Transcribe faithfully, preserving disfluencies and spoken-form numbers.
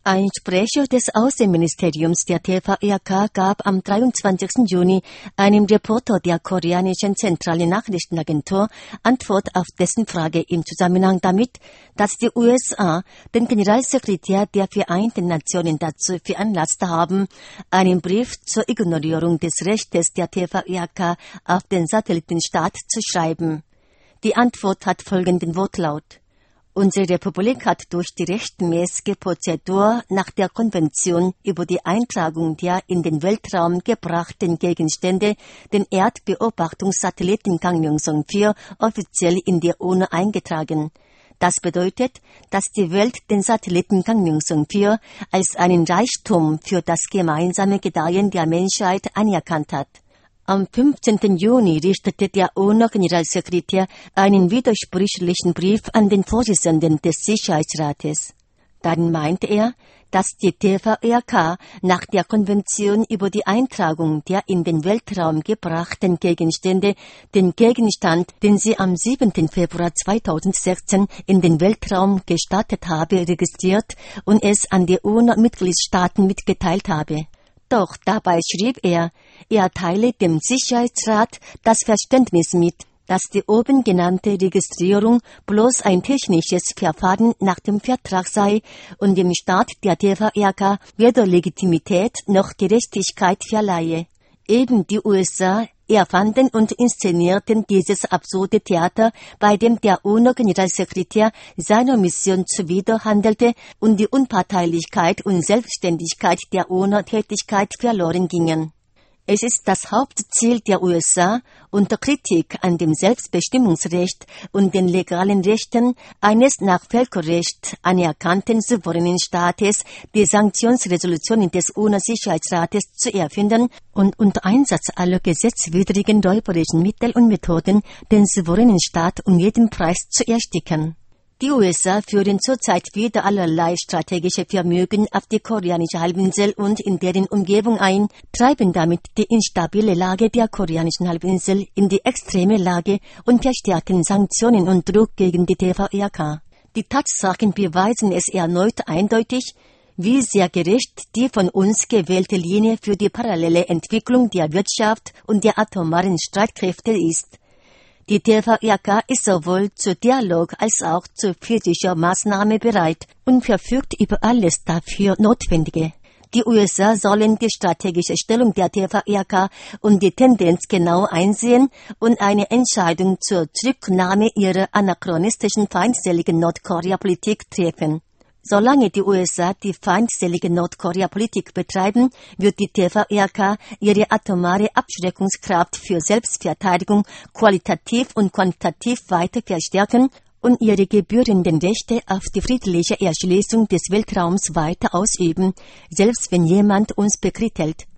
Ein Sprecher des Außenministeriums der T V R K gab am dreiundzwanzigsten Juni einem Reporter der koreanischen zentralen Nachrichtenagentur Antwort auf dessen Frage im Zusammenhang damit, dass die U S A den Generalsekretär der Vereinten Nationen dazu veranlasst haben, einen Brief zur Ignorierung des Rechtes der T V R K auf den Satellitenstaat zu schreiben. Die Antwort hat folgenden Wortlaut: Unsere Republik hat durch die rechtmäßige Prozedur nach der Konvention über die Eintragung der in den Weltraum gebrachten Gegenstände den Erdbeobachtungssatelliten Gangneung-song vier offiziell in der U N O eingetragen. Das bedeutet, dass die Welt den Satelliten Gangneung-song vier als einen Reichtum für das gemeinsame Gedeihen der Menschheit anerkannt hat. Am fünfzehnten Juni richtete der U N O-Generalsekretär einen widersprüchlichen Brief an den Vorsitzenden des Sicherheitsrates. Darin meinte er, dass die T V R K nach der Konvention über die Eintragung der in den Weltraum gebrachten Gegenstände den Gegenstand, den sie am siebten Februar zweitausendsechzehn in den Weltraum gestartet habe, registriert und es an die U N O-Mitgliedstaaten mitgeteilt habe. Doch dabei schrieb er, er teile dem Sicherheitsrat das Verständnis mit, dass die oben genannte Registrierung bloß ein technisches Verfahren nach dem Vertrag sei und dem Staat der T V R K weder Legitimität noch Gerechtigkeit verleihe. Eben die U S A erfanden und inszenierten dieses absurde Theater, bei dem der U N O-Generalsekretär seiner Mission zuwider handelte und die Unparteilichkeit und Selbstständigkeit der U N O-Tätigkeit verloren gingen. Es ist das Hauptziel der U S A, unter Kritik an dem Selbstbestimmungsrecht und den legalen Rechten eines nach Völkerrecht anerkannten souveränen Staates, die Sanktionsresolutionen des U N O-Sicherheitsrates zu erfinden und unter Einsatz aller gesetzwidrigen räuberischen Mittel und Methoden den souveränen Staat um jeden Preis zu ersticken. Die U S A führen zurzeit wieder allerlei strategische Vermögen auf die koreanische Halbinsel und in deren Umgebung ein, treiben damit die instabile Lage der koreanischen Halbinsel in die extreme Lage und verstärken Sanktionen und Druck gegen die T V R K. Die Tatsachen beweisen es erneut eindeutig, wie sehr gerecht die von uns gewählte Linie für die parallele Entwicklung der Wirtschaft und der atomaren Streitkräfte ist. Die T V R K ist sowohl zu Dialog als auch zu physischer Maßnahme bereit und verfügt über alles dafür Notwendige. Die U S A sollen die strategische Stellung der T V R K und die Tendenz genau einsehen und eine Entscheidung zur Zurücknahme ihrer anachronistischen feindseligen Nordkorea-Politik treffen. Solange die U S A die feindselige Nordkorea-Politik betreiben, wird die T V R K ihre atomare Abschreckungskraft für Selbstverteidigung qualitativ und quantitativ weiter verstärken und ihre gebührenden Rechte auf die friedliche Erschließung des Weltraums weiter ausüben, selbst wenn jemand uns bekrittelt.